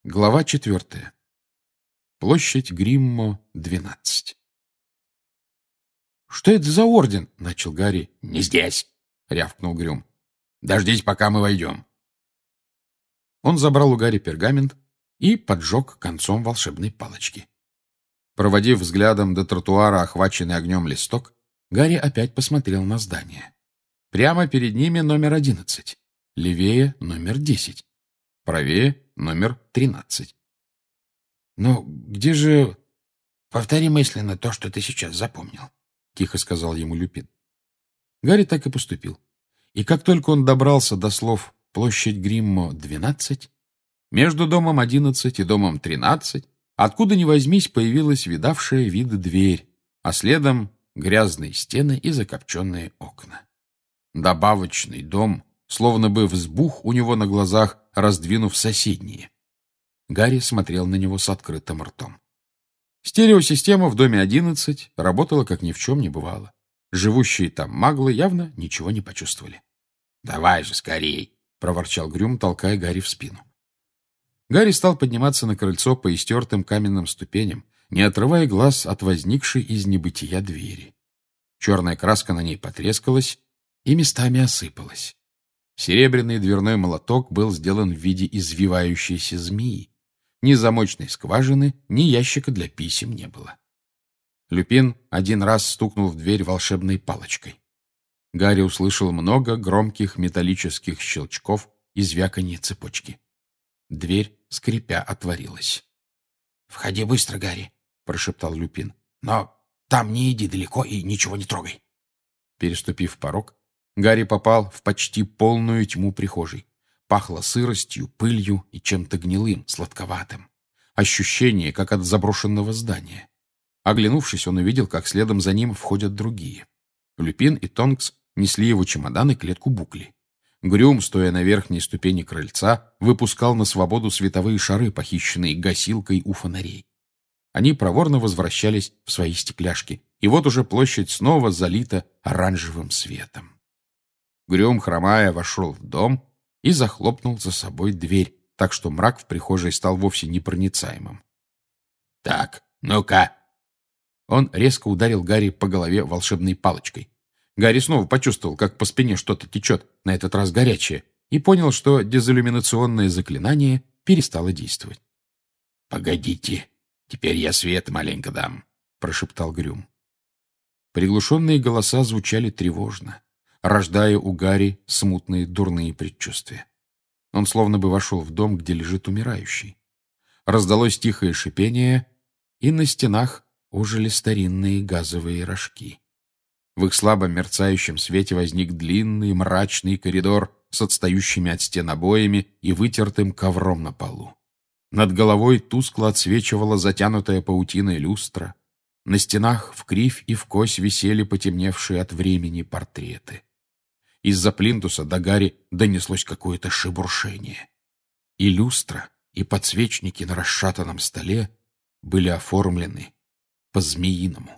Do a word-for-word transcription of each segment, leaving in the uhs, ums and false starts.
Глава четвертая. Площадь Гриммо, двенадцать. «Что это за орден?» — начал Гарри. «Не здесь!» — рявкнул Грюм. «Дождись, пока мы войдем». Он забрал у Гарри пергамент и поджег концом волшебной палочки. Проводив взглядом до тротуара, охваченный огнем листок, Гарри опять посмотрел на здание. Прямо перед ними номер одиннадцать, левее номер десять, правее номер тринадцать. «Но где же...» «Повтори мысленно то, что ты сейчас запомнил», — тихо сказал ему Люпин. Гарри так и поступил. И как только он добрался до слов «площадь Гриммо, двенадцать», между домом одиннадцать и домом тринадцать, откуда ни возьмись, появилась видавшая виды дверь, а следом грязные стены и закопченные окна. Добавочный дом словно бы взбух у него на глазах, раздвинув соседние. Гарри смотрел на него с открытым ртом. Стереосистема в доме одиннадцать работала, как ни в чем не бывало. Живущие там маглы явно ничего не почувствовали. «Давай же скорей!» — проворчал Грюм, толкая Гарри в спину. Гарри стал подниматься на крыльцо по истертым каменным ступеням, не отрывая глаз от возникшей из небытия двери. Черная краска на ней потрескалась и местами осыпалась. Серебряный дверной молоток был сделан в виде извивающейся змеи. Ни замочной скважины, ни ящика для писем не было. Люпин один раз стукнул в дверь волшебной палочкой. Гарри услышал много громких металлических щелчков и звяканье цепочки. Дверь, скрипя, отворилась. «Входи быстро, Гарри», — прошептал Люпин. «Но там не иди далеко и ничего не трогай». Переступив порог, Гарри попал в почти полную тьму прихожей. Пахло сыростью, пылью и чем-то гнилым, сладковатым. Ощущение, как от заброшенного здания. Оглянувшись, он увидел, как следом за ним входят другие. Люпин и Тонкс несли его чемодан и клетку букли. Грюм, стоя на верхней ступени крыльца, выпускал на свободу световые шары, похищенные гасилкой у фонарей. Они проворно возвращались в свои стекляшки, и вот уже площадь снова залита оранжевым светом. Грюм, хромая, вошел в дом и захлопнул за собой дверь, так что мрак в прихожей стал вовсе непроницаемым. «Так, ну-ка!» Он резко ударил Гарри по голове волшебной палочкой. Гарри снова почувствовал, как по спине что-то течет, на этот раз горячее, и понял, что дезиллюминационное заклинание перестало действовать. «Погодите, теперь я свет маленько дам», — прошептал Грюм. Приглушенные голоса звучали тревожно, рождая у Гарри смутные дурные предчувствия. Он словно бы вошел в дом, где лежит умирающий. Раздалось тихое шипение, и на стенах ожили старинные газовые рожки. В их слабо мерцающем свете возник длинный мрачный коридор с отстающими от стен обоями и вытертым ковром на полу. Над головой тускло отсвечивала затянутая паутиной люстра. На стенах вкривь и вкось висели потемневшие от времени портреты. Из-за плинтуса до Гарри донеслось какое-то шебуршение. И люстра, и подсвечники на расшатанном столе были оформлены по-змеиному.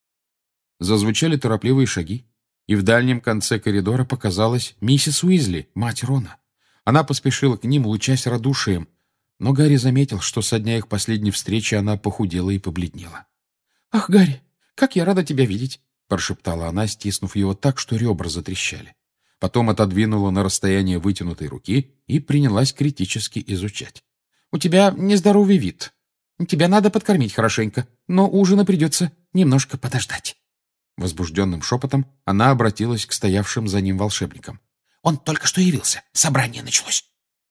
Зазвучали торопливые шаги, и в дальнем конце коридора показалась миссис Уизли, мать Рона. Она поспешила к ним, лучась радушием, но Гарри заметил, что со дня их последней встречи она похудела и побледнела. «Ах, Гарри, как я рада тебя видеть!» — прошептала она, стиснув его так, что ребра затрещали. Потом отодвинула на расстояние вытянутой руки и принялась критически изучать. «У тебя нездоровый вид. Тебя надо подкормить хорошенько, но ужина придется немножко подождать». Возбужденным шепотом она обратилась к стоявшим за ним волшебникам. «Он только что явился. Собрание началось».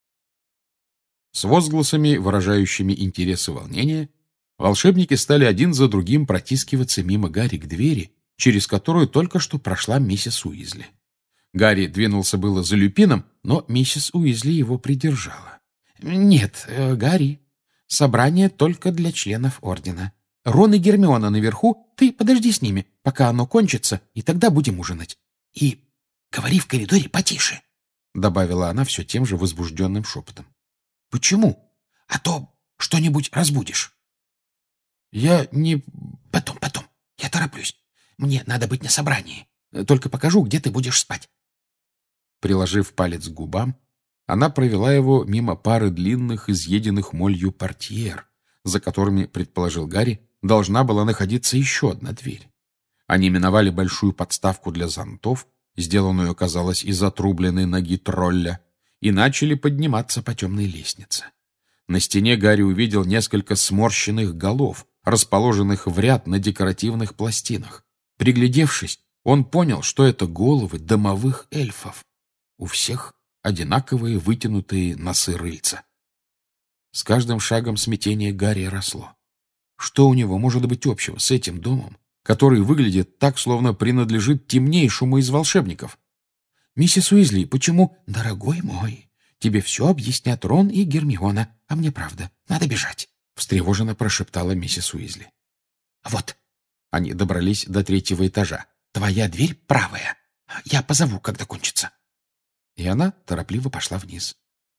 С возгласами, выражающими интерес и волнение, волшебники стали один за другим протискиваться мимо Гарри к двери, через которую только что прошла миссис Уизли. Гарри двинулся было за Люпином, но миссис Уизли его придержала. «Нет, э, Гарри, собрание только для членов ордена. Рон и Гермиона наверху, ты подожди с ними, пока оно кончится, и тогда будем ужинать. И говори в коридоре потише», — добавила она все тем же возбужденным шепотом. «Почему? А то что-нибудь разбудишь». «Я не... Потом, потом. Я тороплюсь. Мне надо быть на собрании. Только покажу, где ты будешь спать». Приложив палец к губам, Она провела его мимо пары длинных, изъеденных молью портьер, за которыми, предположил Гарри, должна была находиться еще одна дверь. Они миновали большую подставку для зонтов, сделанную, казалось, из отрубленной ноги тролля, и начали подниматься по темной лестнице. На стене Гарри увидел несколько сморщенных голов, расположенных в ряд на декоративных пластинах. Приглядевшись, он понял, что это головы домовых эльфов. У всех одинаковые вытянутые носы рыльца. С каждым шагом смятение Гарри росло. Что у него может быть общего с этим домом, который выглядит так, словно принадлежит темнейшему из волшебников? «Миссис Уизли, почему...» «Дорогой мой, тебе все объяснят Рон и Гермиона, а мне правда, надо бежать», — встревоженно прошептала миссис Уизли. «Вот». Они добрались до третьего этажа. «Твоя дверь правая. Я позову, когда кончится». И она торопливо пошла вниз.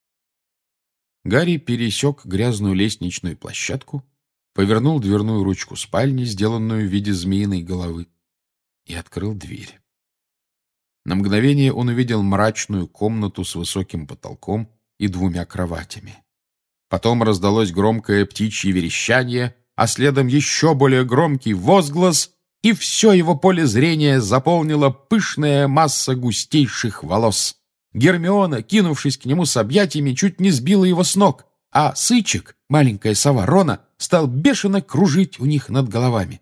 Гарри пересек грязную лестничную площадку, повернул дверную ручку спальни, сделанную в виде змеиной головы, и открыл дверь. На мгновение он увидел мрачную комнату с высоким потолком и двумя кроватями. Потом раздалось громкое птичье верещание, а следом еще более громкий возглас, и все его поле зрения заполнила пышная масса густейших волос. Гермиона, кинувшись к нему с объятиями, чуть не сбила его с ног, а Сычек, маленькая сова Рона, стал бешено кружить у них над головами.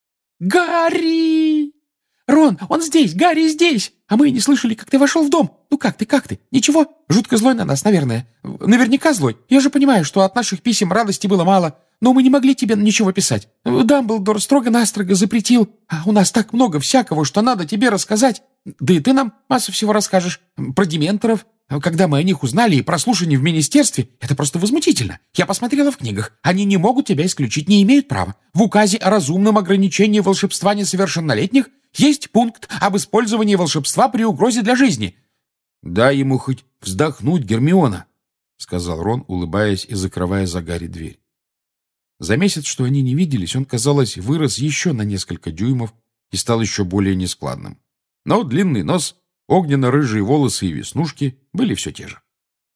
«Гарри! Рон, он здесь! Гарри здесь! А мы и не слышали, как ты вошел в дом! Ну как ты, как ты? Ничего? Жутко злой на нас, наверное. Наверняка злой. Я же понимаю, что от наших писем радости было мало, но мы не могли тебе ничего писать. Дамблдор строго-настрого запретил, а у нас так много всякого, что надо тебе рассказать. Да и ты нам массу всего расскажешь. Про дементоров. Когда мы о них узнали и прослушали в министерстве, это просто возмутительно. Я посмотрела в книгах. Они не могут тебя исключить, не имеют права. В указе о разумном ограничении волшебства несовершеннолетних есть пункт об использовании волшебства при угрозе для жизни. «Дай ему хоть вздохнуть, Гермиона», — сказал Рон, улыбаясь и закрывая за Гарри дверь. За месяц, что они не виделись, он, казалось, вырос еще на несколько дюймов и стал еще более нескладным. Но длинный нос, огненно-рыжие волосы и веснушки были все те же.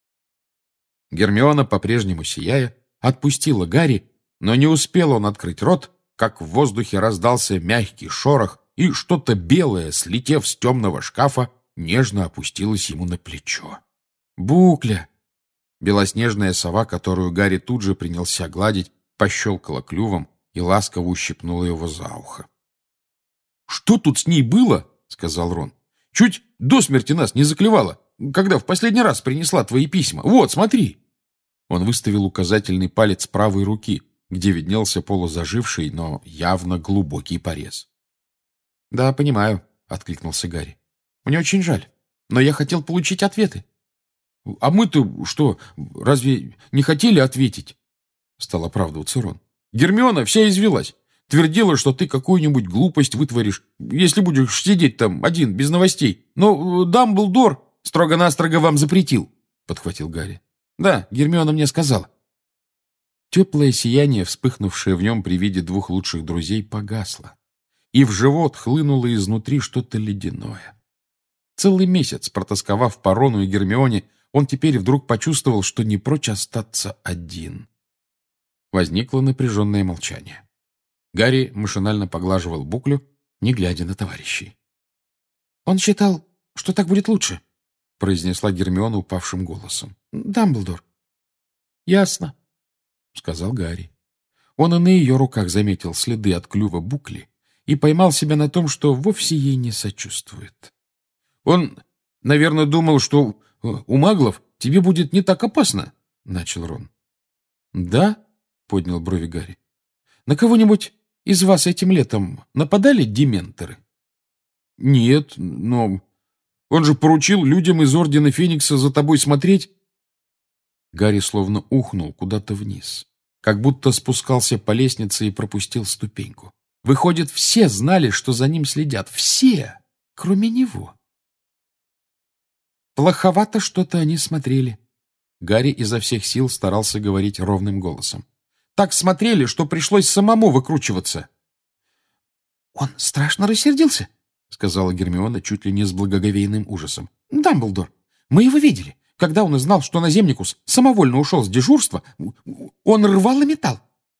Гермиона, по-прежнему сияя, отпустила Гарри, но не успел он открыть рот, как в воздухе раздался мягкий шорох, и что-то белое, слетев с темного шкафа, нежно опустилось ему на плечо. «Букля!» Белоснежная сова, которую Гарри тут же принялся гладить, пощелкала клювом и ласково ущипнула его за ухо. «Что тут с ней было?» — сказал Рон. «Чуть до смерти нас не заклевала, когда в последний раз принесла твои письма. Вот, смотри!» Он выставил указательный палец правой руки, где виднелся полузаживший, но явно глубокий порез. «Да, понимаю», — откликнулся Гарри. «Мне очень жаль, но я хотел получить ответы». «А мы-то что, разве не хотели ответить?» — стал оправдываться Рон. «Гермиона вся извелась. Твердила, что ты какую-нибудь глупость вытворишь, если будешь сидеть там один, без новостей. Но Дамблдор строго-настрого вам запретил», — подхватил Гарри. «Да, Гермиона мне сказала». Теплое сияние, вспыхнувшее в нем при виде двух лучших друзей, погасло, и в живот хлынуло изнутри что-то ледяное. Целый месяц, протосковав по Рону и Гермионе, он теперь вдруг почувствовал, что не прочь остаться один. Возникло напряженное молчание. Гарри машинально поглаживал буклю, не глядя на товарищей. «Он считал, что так будет лучше», — произнесла Гермиона упавшим голосом. «Дамблдор». «Ясно», — сказал Гарри. Он и на ее руках заметил следы от клюва букли и поймал себя на том, что вовсе ей не сочувствует. «Он, наверное, думал, что у маглов тебе будет не так опасно», — начал Рон. «Да?» — поднял брови Гарри. «На кого-нибудь из вас этим летом нападали дементоры?» «Нет, но он же поручил людям из Ордена Феникса за тобой смотреть». Гарри словно ухнул куда-то вниз, как будто спускался по лестнице и пропустил ступеньку. Выходит, все знали, что за ним следят. Все, кроме него. Плоховато что-то они смотрели. Гарри изо всех сил старался говорить ровным голосом. Так смотрели, что пришлось самому выкручиваться. «Он страшно рассердился», — сказала Гермиона чуть ли не с благоговейным ужасом. «Дамблдор, мы его видели. Когда он узнал, что наземникус самовольно ушел с дежурства, он рвал и металл.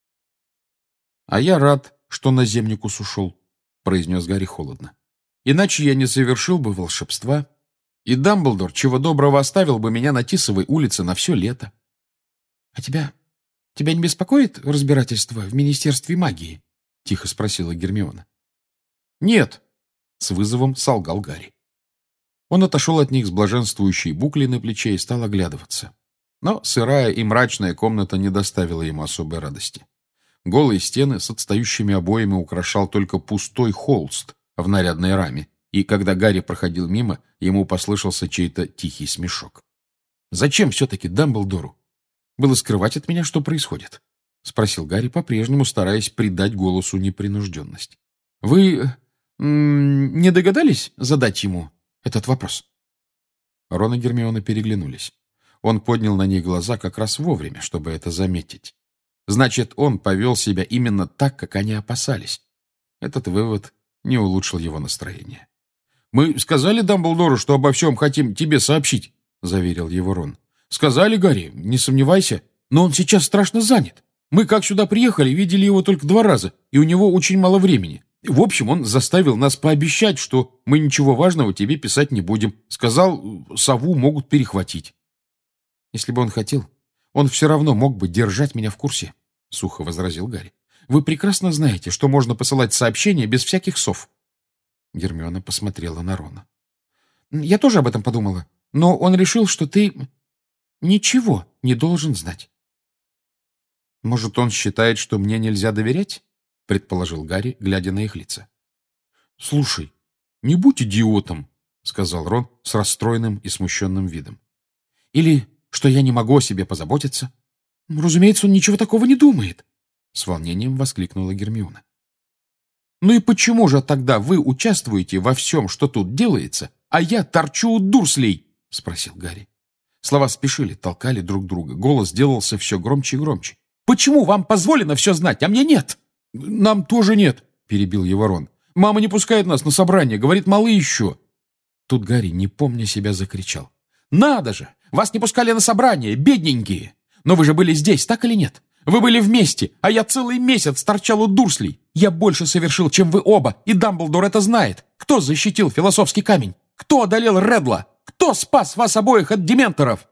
— А я рад, что наземникус ушел, — произнес Гарри холодно. — Иначе я не совершил бы волшебства, и Дамблдор чего доброго оставил бы меня на Тисовой улице на все лето. — А тебя... тебя не беспокоит разбирательство в Министерстве магии? — тихо спросила Гермиона. — Нет, — с вызовом солгал Гарри. Он отошел от них с блаженствующей буклей на плече и стал оглядываться. Но сырая и мрачная комната не доставила ему особой радости. Голые стены с отстающими обоями украшал только пустой холст в нарядной раме, и когда Гарри проходил мимо, ему послышался чей-то тихий смешок. «Зачем все-таки Дамблдору было скрывать от меня, что происходит?» — спросил Гарри, по-прежнему стараясь придать голосу непринужденность. «Вы м- не догадались задать ему этот вопрос?» Рон и Гермиона переглянулись. Он поднял на них глаза как раз вовремя, чтобы это заметить. Значит, он повел себя именно так, как они опасались. Этот вывод не улучшил его настроение. «Мы сказали Дамблдору, что обо всем хотим тебе сообщить», — заверил его Рон. «Сказали, Гарри, не сомневайся, но он сейчас страшно занят. Мы, как сюда приехали, видели его только два раза, и у него очень мало времени. В общем, он заставил нас пообещать, что мы ничего важного тебе писать не будем. Сказал, сову могут перехватить». «Если бы он хотел, он все равно мог бы держать меня в курсе», — сухо возразил Гарри. «Вы прекрасно знаете, что можно посылать сообщения без всяких сов». Гермиона посмотрела на Рона. «Я тоже об этом подумала, но он решил, что ты ничего не должен знать». «Может, он считает, что мне нельзя доверять?» — предположил Гарри, глядя на их лица. «Слушай, не будь идиотом», — сказал Рон с расстроенным и смущенным видом. «Или что я не могу о себе позаботиться?» «Разумеется, он ничего такого не думает», — с волнением воскликнула Гермиона. «Ну и почему же тогда вы участвуете во всем, что тут делается, а я торчу у Дурслей?» — спросил Гарри. Слова спешили, толкали друг друга. Голос делался все громче и громче. «Почему вам позволено все знать, а мне нет?» «Нам тоже нет», — перебил его Рон. «Мама не пускает нас на собрание, говорит, малы еще». Тут Гарри, не помня себя, закричал. «Надо же! Вас не пускали на собрание, бедненькие! Но вы же были здесь, так или нет? Вы были вместе, а я целый месяц торчал у Дурслей. Я больше совершил, чем вы оба, и Дамблдор это знает. Кто защитил философский камень? Кто одолел Редла? Кто спас вас обоих от дементоров?»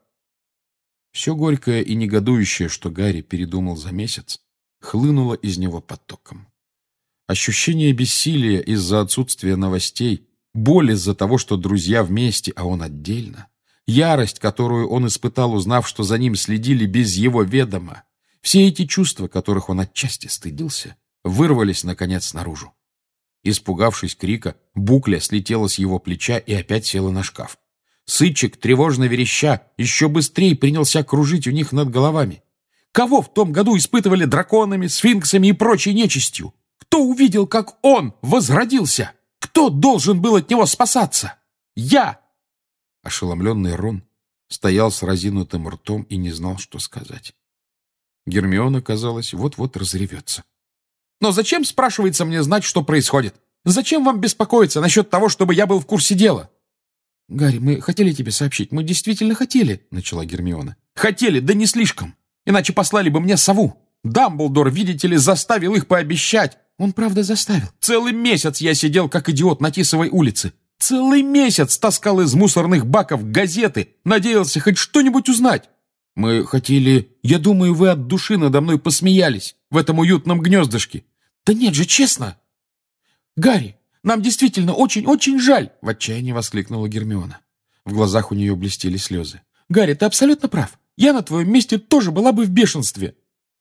Все горькое и негодующее, что Гарри передумал за месяц, хлынуло из него потоком. Ощущение бессилия из-за отсутствия новостей, боль из-за того, что друзья вместе, а он отдельно, ярость, которую он испытал, узнав, что за ним следили без его ведома, все эти чувства, которых он отчасти стыдился, вырвались, наконец, наружу. Испугавшись крика, Букля слетела с его плеча и опять села на шкаф. Сычек, тревожно вереща, еще быстрее принялся кружить у них над головами. Кого в том году испытывали драконами, сфинксами и прочей нечистью? Кто увидел, как он возродился? Кто должен был от него спасаться? Я! Ошеломленный Рон стоял с разинутым ртом и не знал, что сказать. Гермиона, казалось, вот-вот разревется. «Но зачем, спрашивается, мне знать, что происходит? Зачем вам беспокоиться насчет того, чтобы я был в курсе дела?» «Гарри, мы хотели тебе сообщить. Мы действительно хотели», — начала Гермиона. «Хотели, да не слишком. Иначе послали бы мне сову. Дамблдор, видите ли, заставил их пообещать. Он правда заставил. Целый месяц я сидел, как идиот, на Тисовой улице. Целый месяц таскал из мусорных баков газеты. Надеялся хоть что-нибудь узнать. Мы хотели... Я думаю, вы от души надо мной посмеялись в этом уютном гнездышке. Да нет же, честно. Гарри, нам действительно очень-очень жаль, в отчаянии воскликнула Гермиона. В глазах у нее блестели слезы. Гарри, ты абсолютно прав. Я на твоем месте тоже была бы в бешенстве.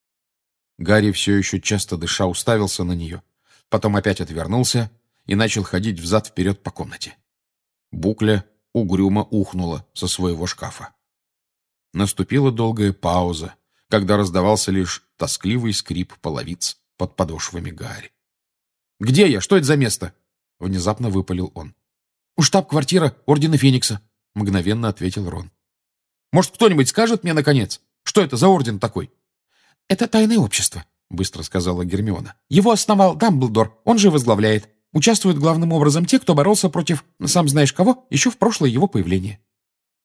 Гарри, все еще часто дыша, уставился на нее. Потом опять отвернулся и начал ходить взад-вперед по комнате. Букля угрюмо ухнула со своего шкафа. Наступила долгая пауза, когда раздавался лишь тоскливый скрип половиц под подошвами Гарри. «Где я? Что это за место?» — внезапно выпалил он. «Штаб-квартира Ордена Феникса», — мгновенно ответил Рон. «Может, кто-нибудь скажет мне, наконец, что это за орден такой?» «Это тайное общество», — быстро сказала Гермиона. «Его основал Дамблдор, он же возглавляет. Участвуют главным образом те, кто боролся против, сам знаешь кого, еще в прошлое его появление».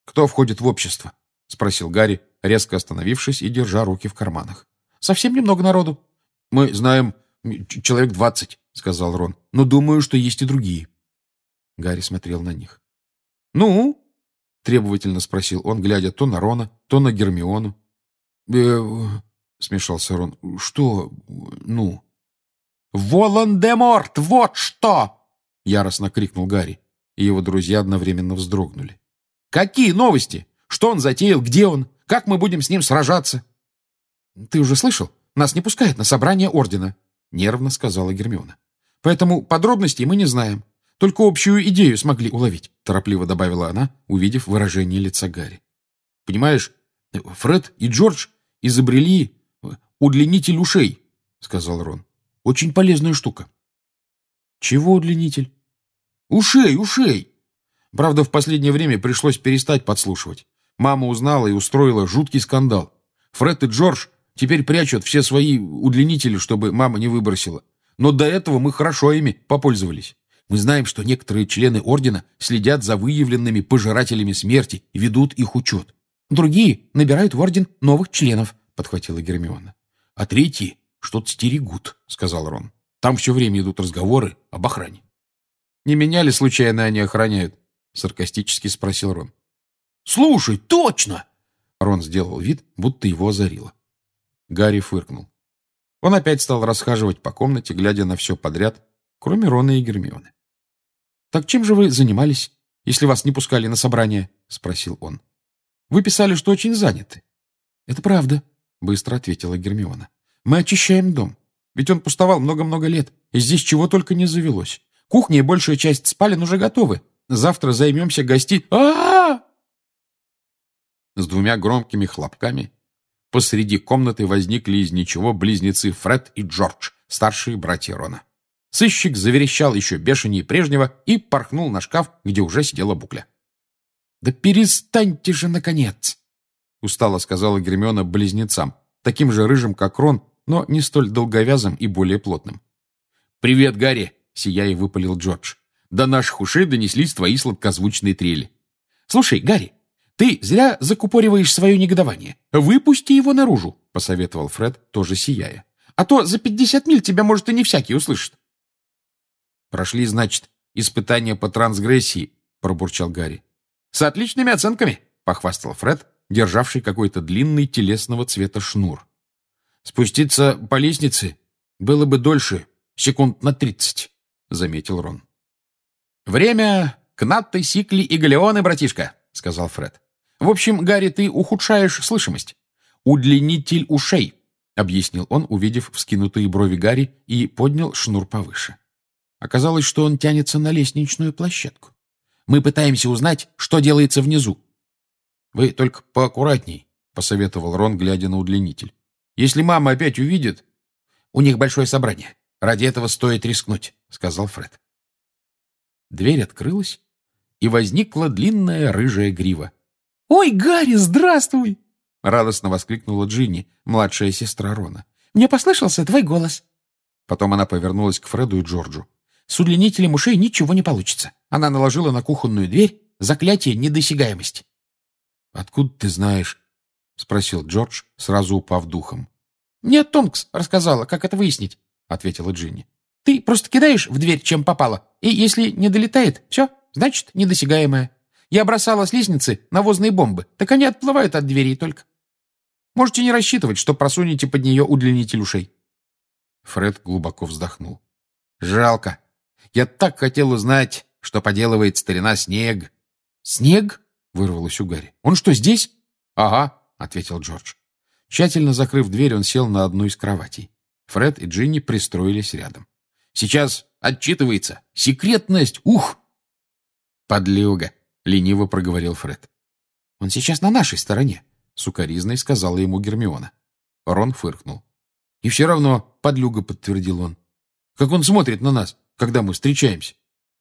«Кто входит в общество?» — спросил Гарри, резко остановившись и держа руки в карманах. «Совсем немного народу. Мы знаем человек двадцать», — сказал Рон. «Но думаю, что есть и другие». Гарри смотрел на них. «Ну?» — требовательно спросил он, глядя то на Рона, то на Гермиону. «Э, — смешался Рон. — Что? Ну? — Волан-де-Морт! Вот что! — яростно крикнул Гарри, и его друзья одновременно вздрогнули. — Какие новости? Что он затеял? Где он? Как мы будем с ним сражаться? — Ты уже слышал? Нас не пускают на собрание Ордена, — нервно сказала Гермиона. — Поэтому подробностей мы не знаем. Только общую идею смогли уловить, — торопливо добавила она, увидев выражение лица Гарри. — Понимаешь, Фред и Джордж изобрели удлинитель ушей, — сказал Рон. — Очень полезная штука. — Чего удлинитель? — Ушей, ушей! Правда, в последнее время пришлось перестать подслушивать. Мама узнала и устроила жуткий скандал. Фред и Джордж теперь прячут все свои удлинители, чтобы мама не выбросила. Но до этого мы хорошо ими попользовались. Мы знаем, что некоторые члены Ордена следят за выявленными пожирателями смерти и ведут их учет. Другие набирают в Орден новых членов, — подхватила Гермиона. — А третьи что-то стерегут, — сказал Рон. Там все время идут разговоры об охране. — Не меня ли случайно они охраняют? — саркастически спросил Рон. — Слушай, точно! Рон сделал вид, будто его озарило. Гарри фыркнул. Он опять стал расхаживать по комнате, глядя на все подряд, кроме Рона и Гермионы. — Так чем же вы занимались, если вас не пускали на собрание? — спросил он. — Вы писали, что очень заняты. — Это правда, — быстро ответила Гермиона. — Мы очищаем дом. Ведь он пустовал много-много лет, и здесь чего только не завелось. Кухня и большая часть спален уже готовы. Завтра займемся гости... а С двумя громкими хлопками посреди комнаты возникли из ничего близнецы Фред и Джордж, старшие братья Рона. Сыщик заверещал еще бешенее прежнего и порхнул на шкаф, где уже сидела Букля. — Да перестаньте же, наконец! — устало сказала Гермиона близнецам, таким же рыжим, как Рон, но не столь долговязым и более плотным. — Привет, Гарри! — сияя выпалил Джордж. — До наших ушей донеслись твои сладкозвучные трели. — Слушай, Гарри, ты зря закупориваешь свое негодование. Выпусти его наружу, — посоветовал Фред, тоже сияя. — А то за пятьдесят миль тебя, может, и не всякий услышит. — Прошли, значит, испытания по трансгрессии, — пробурчал Гарри. — С отличными оценками, — похвастал Фред, державший какой-то длинный телесного цвета шнур. — Спуститься по лестнице было бы дольше, секунд на тридцать, — заметил Рон. — Время кнатты, сикли и галеоны, братишка, — сказал Фред. — В общем, Гарри, ты ухудшаешь слышимость. Удлинитель ушей, — объяснил он, увидев вскинутые брови Гарри, и поднял шнур повыше. Оказалось, что он тянется на лестничную площадку. Мы пытаемся узнать, что делается внизу. — Вы только поаккуратней, — посоветовал Рон, глядя на удлинитель. — Если мама опять увидит... — У них большое собрание. Ради этого стоит рискнуть, — сказал Фред. Дверь открылась, и возникла длинная рыжая грива. — Ой, Гарри, здравствуй! — радостно воскликнула Джинни, младшая сестра Рона. — Мне послышался твой голос. Потом она повернулась к Фреду и Джорджу. С удлинителем ушей ничего не получится. Она наложила на кухонную дверь заклятие недосягаемости. — Откуда ты знаешь? — спросил Джордж, сразу упав духом. — Мне Тонкс рассказала, как это выяснить, — ответила Джинни. — Ты просто кидаешь в дверь, чем попало, и если не долетает, все, значит, недосягаемое. Я бросала с лестницы навозные бомбы, так они отплывают от дверей только. Можете не рассчитывать, что просунете под нее удлинитель ушей. Фред глубоко вздохнул. — Жалко. Я так хотел узнать, что поделывает старина Снег. — Снег? — вырвалось у Гарри. — Он что, здесь? — Ага, — ответил Джордж. Тщательно закрыв дверь, он сел на одну из кроватей. Фред и Джинни пристроились рядом. — Сейчас отчитывается. Секретность! Ух! — Подлюга! — лениво проговорил Фред. — Он сейчас на нашей стороне, — сукоризной сказала ему Гермиона. Рон фыркнул. — И все равно, подлюга, — подтвердил он. — Как он смотрит на нас, когда мы встречаемся.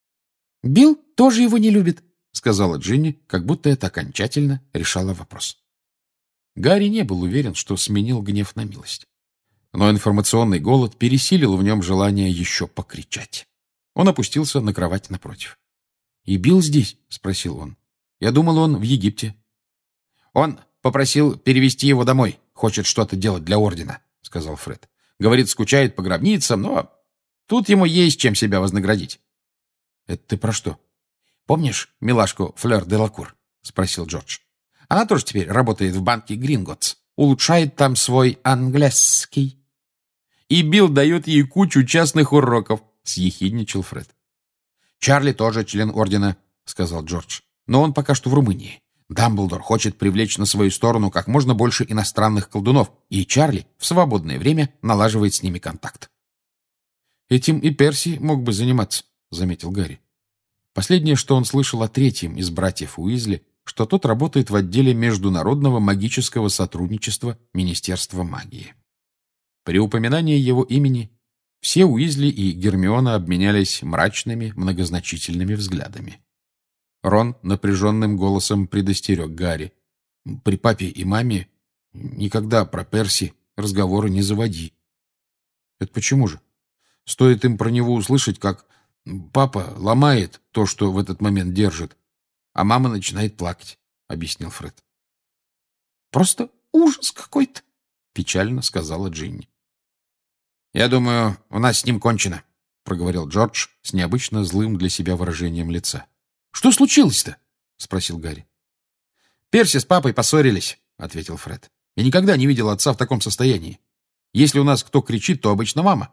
— Билл тоже его не любит, — сказала Джинни, как будто это окончательно решало вопрос. Гарри не был уверен, что сменил гнев на милость. Но информационный голод пересилил в нем желание еще покричать. Он опустился на кровать напротив. — И Билл здесь? — спросил он. — Я думал, он в Египте. «Он попросил перевести его домой. Хочет что-то делать для ордена», — сказал Фред. «Говорит, скучает по гробницам, но тут ему есть чем себя вознаградить». «Это ты про что?» «Помнишь милашку Флёр де Лакур?» — спросил Джордж. «Она тоже теперь работает в банке Гринготс. Улучшает там свой английский. И Билл дает ей кучу частных уроков», — съехидничал Фред. «Чарли тоже член ордена», — сказал Джордж. «Но он пока что в Румынии. Дамблдор хочет привлечь на свою сторону как можно больше иностранных колдунов, и Чарли в свободное время налаживает с ними контакт». «Этим и Перси мог бы заниматься», — заметил Гарри. Последнее, что он слышал о третьем из братьев Уизли, что тот работает в отделе международного магического сотрудничества Министерства магии. При упоминании его имени все Уизли и Гермиона обменялись мрачными, многозначительными взглядами. Рон напряженным голосом предостерег Гарри. «При папе и маме никогда про Перси разговоры не заводи». «Это почему же? Стоит им про него услышать, как папа ломает то, что в этот момент держит, а мама начинает плакать», — объяснил Фред. «Просто ужас какой-то», — печально сказала Джинни. «Я думаю, у нас с ним кончено», — проговорил Джордж с необычно злым для себя выражением лица. «Что случилось-то?» — спросил Гарри. «Перси с папой поссорились», — ответил Фред. «Я никогда не видел отца в таком состоянии. Если у нас кто кричит, то обычно мама».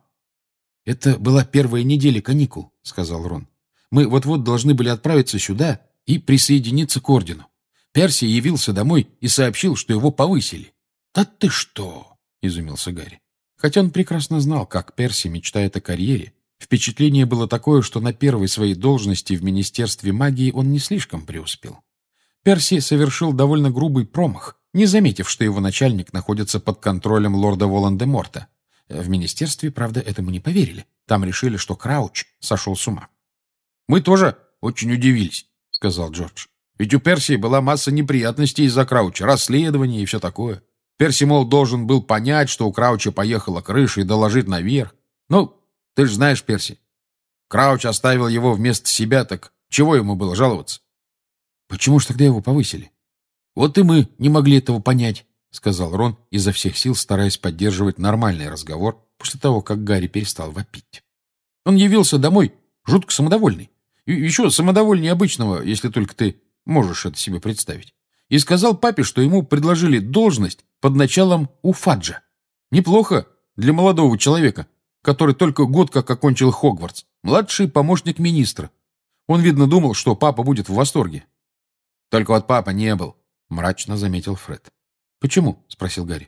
«Это была первая неделя каникул», — сказал Рон. «Мы вот-вот должны были отправиться сюда и присоединиться к ордену. Перси явился домой и сообщил, что его повысили». «Да ты что?» — изумился Гарри. Хотя он прекрасно знал, как Перси мечтает о карьере, впечатление было такое, что на первой своей должности в Министерстве магии он не слишком преуспел. Перси совершил довольно грубый промах, не заметив, что его начальник находится под контролем лорда Волан-де-Морта. В министерстве, правда, этому не поверили. Там решили, что Крауч сошел с ума. «Мы тоже очень удивились», — сказал Джордж. «Ведь у Перси была масса неприятностей из-за Крауча, расследования и все такое. Перси, мол, должен был понять, что у Крауча поехала крыша, и доложить наверх. Ну, ты же знаешь Перси. Крауч оставил его вместо себя, так чего ему было жаловаться?» «Почему ж тогда его повысили?» «Вот и мы не могли этого понять», — сказал Рон, изо всех сил стараясь поддерживать нормальный разговор после того, как Гарри перестал вопить. «Он явился домой жутко самодовольный. И еще самодовольнее обычного, если только ты можешь это себе представить. И сказал папе, что ему предложили должность под началом у Фаджа. Неплохо для молодого человека, который только год как окончил Хогвартс, младший помощник министра. Он, видно, думал, что папа будет в восторге». «Только вот папа не был», — мрачно заметил Фред. «Почему?» — спросил Гарри.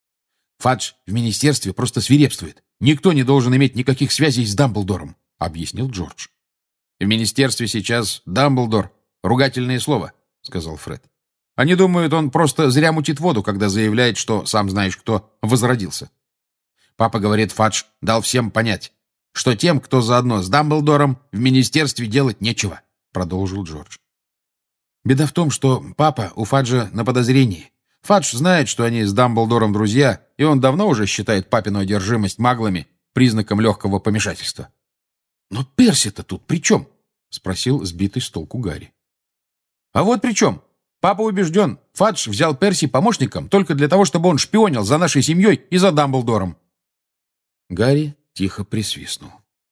«Фадж в министерстве просто свирепствует. Никто не должен иметь никаких связей с Дамблдором», — объяснил Джордж. «В министерстве сейчас Дамблдор — ругательное слово», — сказал Фред. «Они думают, он просто зря мутит воду, когда заявляет, что, сам знаешь кто, возродился. Папа говорит, Фадж дал всем понять, что тем, кто заодно с Дамблдором, в министерстве делать нечего», — продолжил Джордж. «Беда в том, что папа у Фаджа на подозрении. Фадж знает, что они с Дамблдором друзья, и он давно уже считает папину одержимость маглами признаком легкого помешательства». «Но Перси-то тут при чем?» — спросил сбитый с толку Гарри. «А вот при чем. Папа убежден, Фадж взял Перси помощником только для того, чтобы он шпионил за нашей семьей и за Дамблдором». Гарри тихо присвистнул.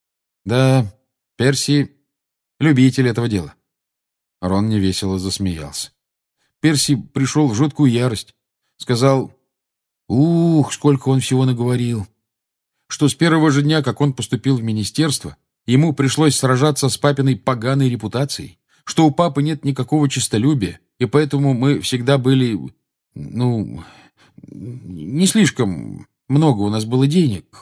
«Да, Перси — любитель этого дела». Рон невесело засмеялся. Перси пришел в жуткую ярость. Сказал, ух, сколько он всего наговорил. Что с первого же дня, как он поступил в министерство, ему пришлось сражаться с папиной поганой репутацией, что у папы нет никакого честолюбия, и поэтому мы всегда были, ну, не слишком много у нас было денег.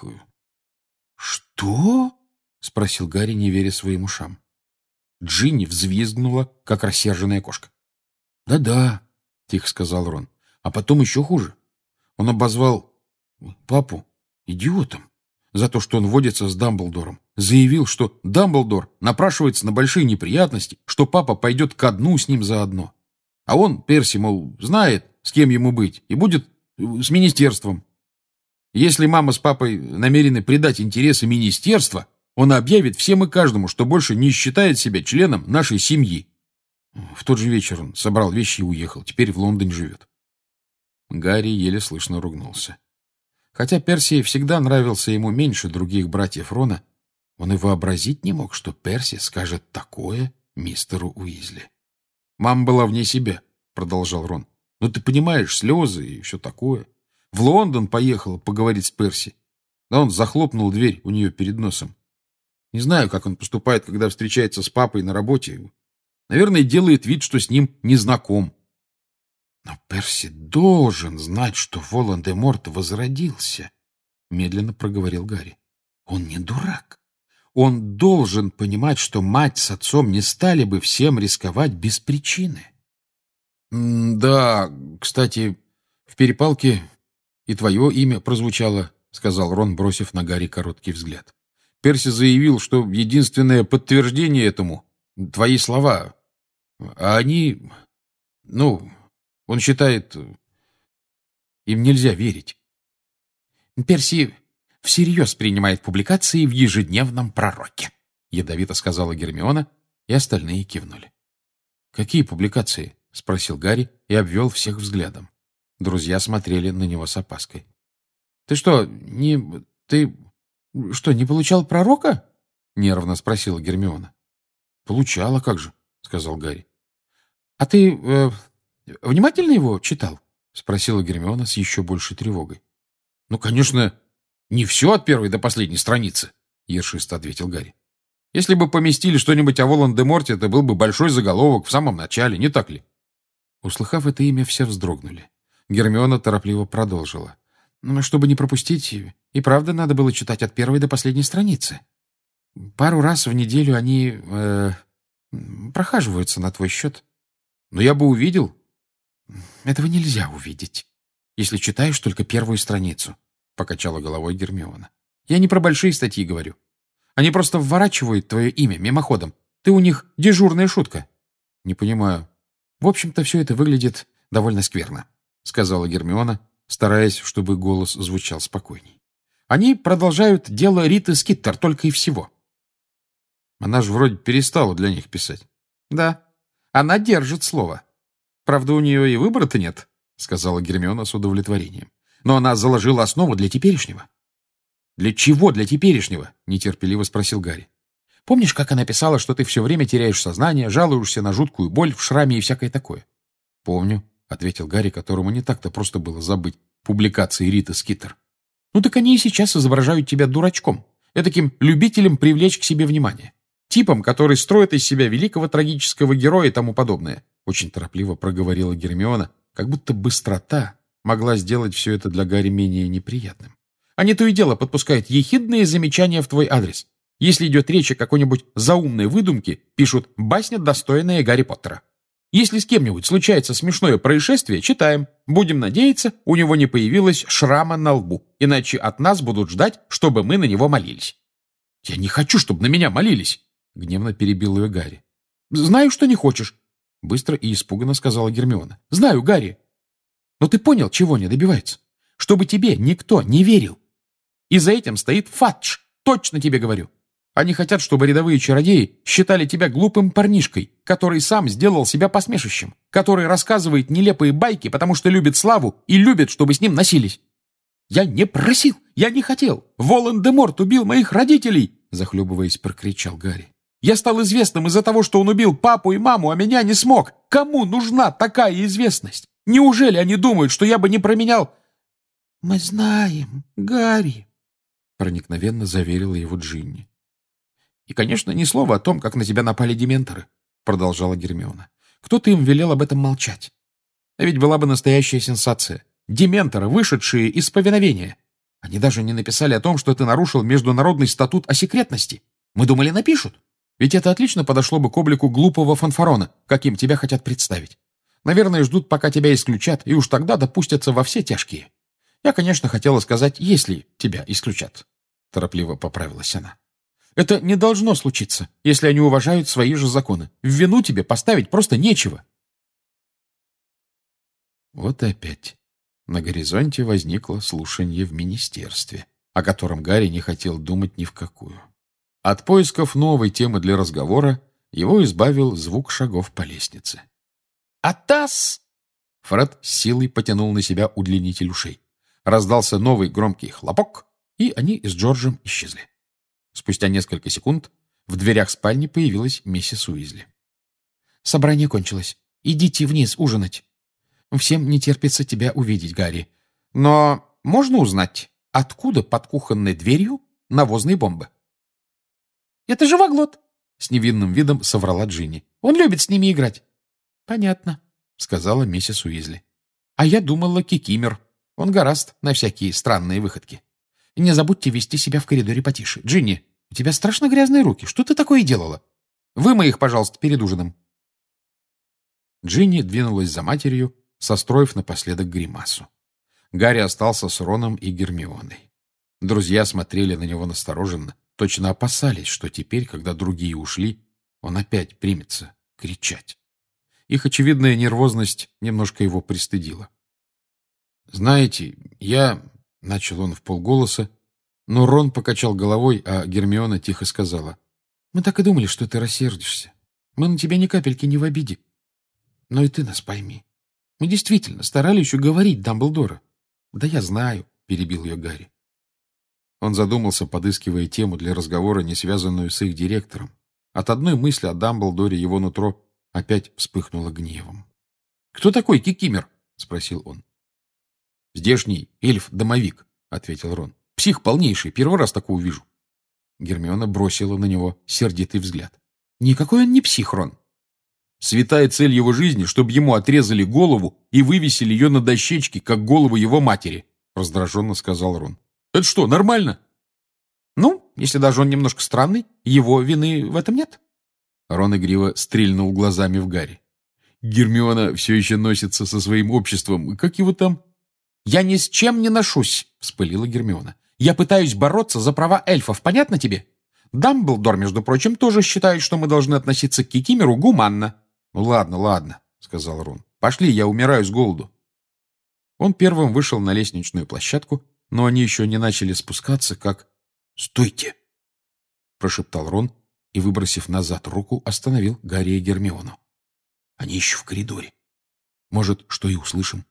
«Что?» — спросил Гарри, не веря своим ушам. Джинни взвизгнула, как рассерженная кошка. «Да-да», — тихо сказал Рон. «А потом еще хуже. Он обозвал папу идиотом за то, что он водится с Дамблдором. Заявил, что Дамблдор напрашивается на большие неприятности, что папа пойдет ко дну с ним заодно. А он, Перси, мол, знает, с кем ему быть, и будет с министерством. Если мама с папой намерены предать интересы министерства, он объявит всем и каждому, что больше не считает себя членом нашей семьи». В тот же вечер он собрал вещи и уехал. Теперь в Лондоне живет. Гарри еле слышно ругнулся. Хотя Перси всегда нравился ему меньше других братьев Рона, он и вообразить не мог, что Перси скажет такое мистеру Уизли. «Мама была вне себя», — продолжал Рон. «Ну, ты понимаешь, слезы и все такое. В Лондон поехала поговорить с Перси. Да он захлопнул дверь у нее перед носом. Не знаю, как он поступает, когда встречается с папой на работе. Наверное, делает вид, что с ним не знаком». «Но Перси должен знать, что Волан-де-Морт возродился», — медленно проговорил Гарри. «Он не дурак. Он должен понимать, что мать с отцом не стали бы всем рисковать без причины». «Да, кстати, в перепалке и твое имя прозвучало», — сказал Рон, бросив на Гарри короткий взгляд. «Перси заявил, что единственное подтверждение этому — твои слова. А они... ну, он считает... им нельзя верить». «Перси всерьез принимает публикации в ежедневном пророке», — ядовито сказала Гермиона, и остальные кивнули. «Какие публикации?» — спросил Гарри и обвел всех взглядом. Друзья смотрели на него с опаской. «Ты что, не... ты... что, не получал пророка?» — нервно спросила Гермиона. «Получала, как же», — сказал Гарри. «А ты э, внимательно его читал?» — спросила Гермиона с еще большей тревогой. «Ну, конечно, не все от первой до последней страницы», — ершисто ответил Гарри. «Если бы поместили что-нибудь о Волан-де-Морте, это был бы большой заголовок в самом начале, не так ли?» Услыхав это имя, все вздрогнули. Гермиона торопливо продолжила. «Чтобы не пропустить, и правда надо было читать от первой до последней страницы. Пару раз в неделю они э, прохаживаются на твой счет. Но я бы увидел». «Этого нельзя увидеть, если читаешь только первую страницу», — покачала головой Гермиона. «Я не про большие статьи говорю. Они просто вворачивают твое имя мимоходом. Ты у них дежурная шутка». «Не понимаю». «В общем-то, все это выглядит довольно скверно», — сказала Гермиона, стараясь, чтобы голос звучал спокойней. «Они продолжают дело Риты Скиттер только и всего». «Она же вроде перестала для них писать». «Да, она держит слово. Правда, у нее и выбора-то нет», — сказала Гермиона с удовлетворением. «Но она заложила основу для теперешнего». «Для чего для теперешнего?» — нетерпеливо спросил Гарри. «Помнишь, как она писала, что ты все время теряешь сознание, жалуешься на жуткую боль в шраме и всякое такое?» «Помню», — ответил Гарри, которому не так-то просто было забыть публикации Риты Скиттер. «Ну так они и сейчас изображают тебя дурачком, этаким любителем привлечь к себе внимание. Типом, который строит из себя великого трагического героя и тому подобное», — очень торопливо проговорила Гермиона, как будто быстрота могла сделать все это для Гарри менее неприятным. «Они то и дело подпускают ехидные замечания в твой адрес. Если идет речь о какой-нибудь заумной выдумке, пишут «басня, достойная Гарри Поттера». Если с кем-нибудь случается смешное происшествие, читаем. Будем надеяться, у него не появилось шрама на лбу, иначе от нас будут ждать, чтобы мы на него молились». «Я не хочу, чтобы на меня молились», — гневно перебил ее Гарри. «Знаю, что не хочешь», — быстро и испуганно сказала Гермиона. «Знаю, Гарри. Но ты понял, чего они добиваются? Чтобы тебе никто не верил. И за этим стоит Фадж, точно тебе говорю. Они хотят, чтобы рядовые чародеи считали тебя глупым парнишкой, который сам сделал себя посмешищем, который рассказывает нелепые байки, потому что любит славу и любит, чтобы с ним носились. Я не просил, я не хотел. Волан-де-Морт убил моих родителей, захлебываясь, прокричал Гарри. Я стал известным из-за того, что он убил папу и маму, а меня не смог. Кому нужна такая известность? Неужели они думают, что я бы не променял... Мы знаем, Гарри, проникновенно заверила его Джинни. «И, конечно, ни слова о том, как на тебя напали дементоры», — продолжала Гермиона. «Кто-то им велел об этом молчать. А ведь была бы настоящая сенсация. Дементоры, вышедшие из повиновения. Они даже не написали о том, что ты нарушил международный статут о секретности. Мы думали, напишут. Ведь это отлично подошло бы к облику глупого фанфарона, каким тебя хотят представить. Наверное, ждут, пока тебя исключат, и уж тогда допустятся во все тяжкие. Я, конечно, хотела сказать, если тебя исключат», — торопливо поправилась она. «Это не должно случиться, если они уважают свои же законы. В вину тебе поставить просто нечего». Вот и опять на горизонте возникло слушанье в министерстве, о котором Гарри не хотел думать ни в какую. От поисков новой темы для разговора его избавил звук шагов по лестнице. «Атас!» Фред с силой потянул на себя удлинитель ушей. Раздался новый громкий хлопок, и они с Джорджем исчезли. Спустя несколько секунд в дверях спальни появилась миссис Уизли. «Собрание кончилось. Идите вниз ужинать. Всем не терпится тебя увидеть, Гарри. Но можно узнать, откуда под кухонной дверью навозные бомбы?» «Это живоглот!» — с невинным видом соврала Джинни. «Он любит с ними играть». «Понятно», — сказала миссис Уизли. «А я думала, кикимер. Он гораст на всякие странные выходки. Не забудьте вести себя в коридоре потише. Джинни, у тебя страшно грязные руки. Что ты такое делала? Вымой их, пожалуйста, перед ужином». Джинни двинулась за матерью, состроив напоследок гримасу. Гарри остался с Роном и Гермионой. Друзья смотрели на него настороженно, точно опасались, что теперь, когда другие ушли, он опять примется кричать. Их очевидная нервозность немножко его пристыдила. «Знаете, я...» — начал он вполголоса, но Рон покачал головой, а Гермиона тихо сказала: «Мы так и думали, что ты рассердишься. Мы на тебя ни капельки не в обиде. Но и ты нас пойми. Мы действительно старались уговорить Дамблдора». «Да я знаю», — перебил ее Гарри. Он задумался, подыскивая тему для разговора, не связанную с их директором. От одной мысли о Дамблдоре его нутро опять вспыхнуло гневом. «Кто такой Кикимер?» — спросил он. «Здешний эльф-домовик», — ответил Рон. «Псих полнейший, первый раз такого вижу». Гермиона бросила на него сердитый взгляд. «Никакой он не псих, Рон. Святая цель его жизни, чтобы ему отрезали голову и вывесили ее на дощечке, как голову его матери», — раздраженно сказал Рон. «Это что, нормально?» «Ну, если даже он немножко странный, его вины в этом нет». Рон игриво стрельнул глазами в Гарри. «Гермиона все еще носится со своим обществом. Как его там?» «Я ни с чем не ношусь», — вспылила Гермиона. «Я пытаюсь бороться за права эльфов, понятно тебе? Дамблдор, между прочим, тоже считает, что мы должны относиться к Кикимеру гуманно». «Ну ладно, ладно», — сказал Рон. «Пошли, я умираю с голоду». Он первым вышел на лестничную площадку, но они еще не начали спускаться, как... «Стойте!» — прошептал Рон и, выбросив назад руку, остановил Гарри и Гермиону. «Они еще в коридоре. Может, что и услышим».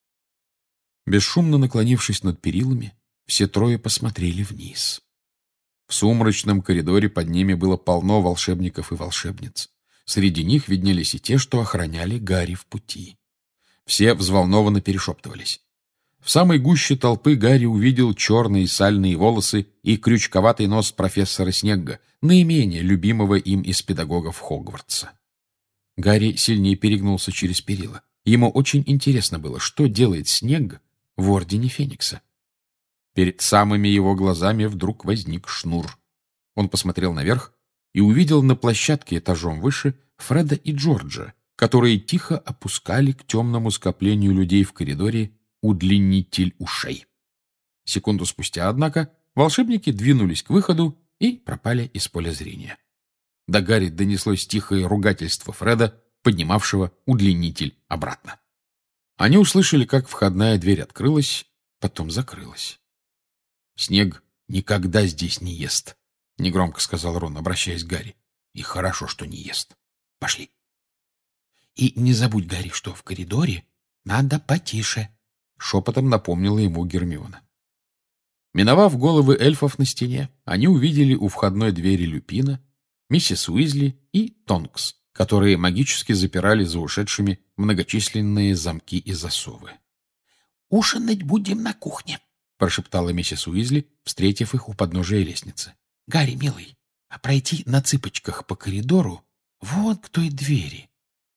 Бесшумно наклонившись над перилами, все трое посмотрели вниз. В сумрачном коридоре под ними было полно волшебников и волшебниц. Среди них виднелись и те, что охраняли Гарри в пути. Все взволнованно перешептывались. В самой гуще толпы Гарри увидел черные сальные волосы и крючковатый нос профессора Снегга, наименее любимого им из педагогов Хогвартса. Гарри сильнее перегнулся через перила. Ему очень интересно было, что делает Снегг в Ордене Феникса. Перед самыми его глазами вдруг возник шнур. Он посмотрел наверх и увидел на площадке этажом выше Фреда и Джорджа, которые тихо опускали к темному скоплению людей в коридоре удлинитель ушей. Секунду спустя, однако, волшебники двинулись к выходу и пропали из поля зрения. До Гарри донеслось тихое ругательство Фреда, поднимавшего удлинитель обратно. Они услышали, как входная дверь открылась, потом закрылась. «Снег никогда здесь не ест», — негромко сказал Рон, обращаясь к Гарри. «И хорошо, что не ест. Пошли». «И не забудь, Гарри, что в коридоре надо потише», — шепотом напомнила ему Гермиона. Миновав головы эльфов на стене, они увидели у входной двери Люпина, миссис Уизли и Тонкс, которые магически запирали за ушедшими многочисленные замки и засовы. «Ужинать будем на кухне», — прошептала миссис Уизли, встретив их у подножия лестницы. «Гарри, милый, а пройти на цыпочках по коридору вон к той двери».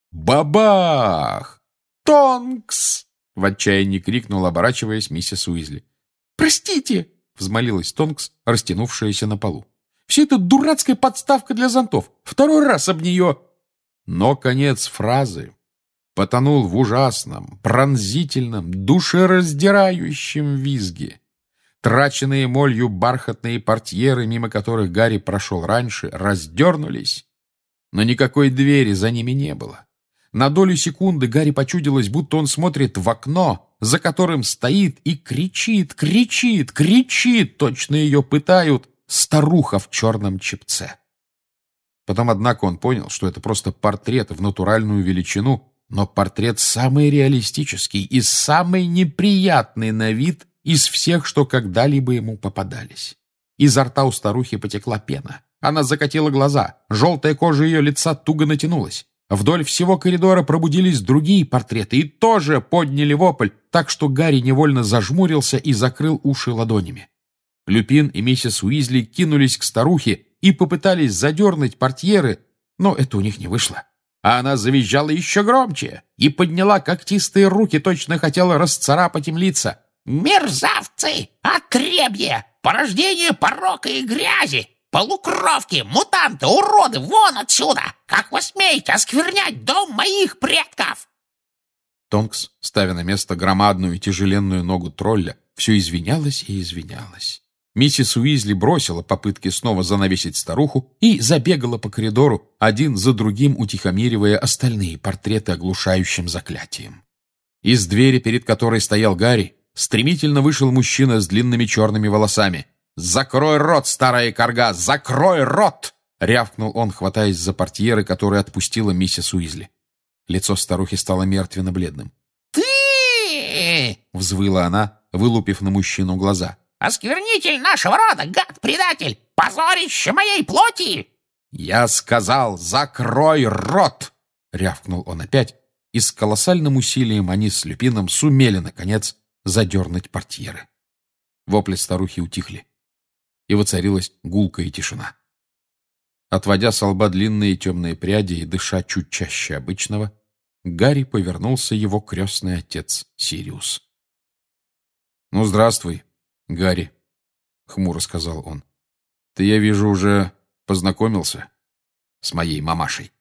«Бабах! Тонкс!» — в отчаянии крикнул, оборачиваясь, миссис Уизли. «Простите!» — взмолилась Тонкс, растянувшаяся на полу. «Все это дурацкая подставка для зонтов. Второй раз об нее...» Но конец фразы потонул в ужасном, пронзительном, душераздирающем визге. Траченные молью бархатные портьеры, мимо которых Гарри прошел раньше, раздернулись, но никакой двери за ними не было. На долю секунды Гарри почудилось, будто он смотрит в окно, за которым стоит и кричит, кричит, кричит, точно ее пытают, старуха в черном чепце. Потом, однако, он понял, что это просто портрет в натуральную величину, но портрет самый реалистический и самый неприятный на вид из всех, что когда-либо ему попадались. Изо рта у старухи потекла пена. Она закатила глаза, желтая кожа ее лица туго натянулась. Вдоль всего коридора пробудились другие портреты и тоже подняли вопль, так что Гарри невольно зажмурился и закрыл уши ладонями. Люпин и миссис Уизли кинулись к старухе и попытались задернуть портьеры, но это у них не вышло. А она завизжала еще громче и подняла когтистые руки, точно хотела расцарапать им лица. «Мерзавцы! Отребье! Порождение порока и грязи! Полукровки! Мутанты! Уроды! Вон отсюда! Как вы смеете осквернять дом моих предков?» Тонкс, ставя на место громадную и тяжеленную ногу тролля, все извинялась и извинялась. Миссис Уизли бросила попытки снова занавесить старуху и забегала по коридору, один за другим утихомиривая остальные портреты оглушающим заклятием. Из двери, перед которой стоял Гарри, стремительно вышел мужчина с длинными черными волосами. «Закрой рот, старая корга! Закрой рот!» — рявкнул он, хватаясь за портьеры, которые отпустила миссис Уизли. Лицо старухи стало мертвенно-бледным. «Ты!» — взвыла она, вылупив на мужчину глаза. «Осквернитель нашего рода, гад-предатель! Позорище моей плоти!» «Я сказал, закрой рот!» — рявкнул он опять, и с колоссальным усилием они с Люпином сумели, наконец, задернуть портьеры. Вопли старухи утихли, и воцарилась гулкая тишина. Отводя со лба длинные темные пряди и дыша чуть чаще обычного, Гарри повернулся его крестный отец Сириус. «Ну, здравствуй, Гарри», — хмуро сказал он. «Ты, я вижу, уже познакомился с моей мамашей».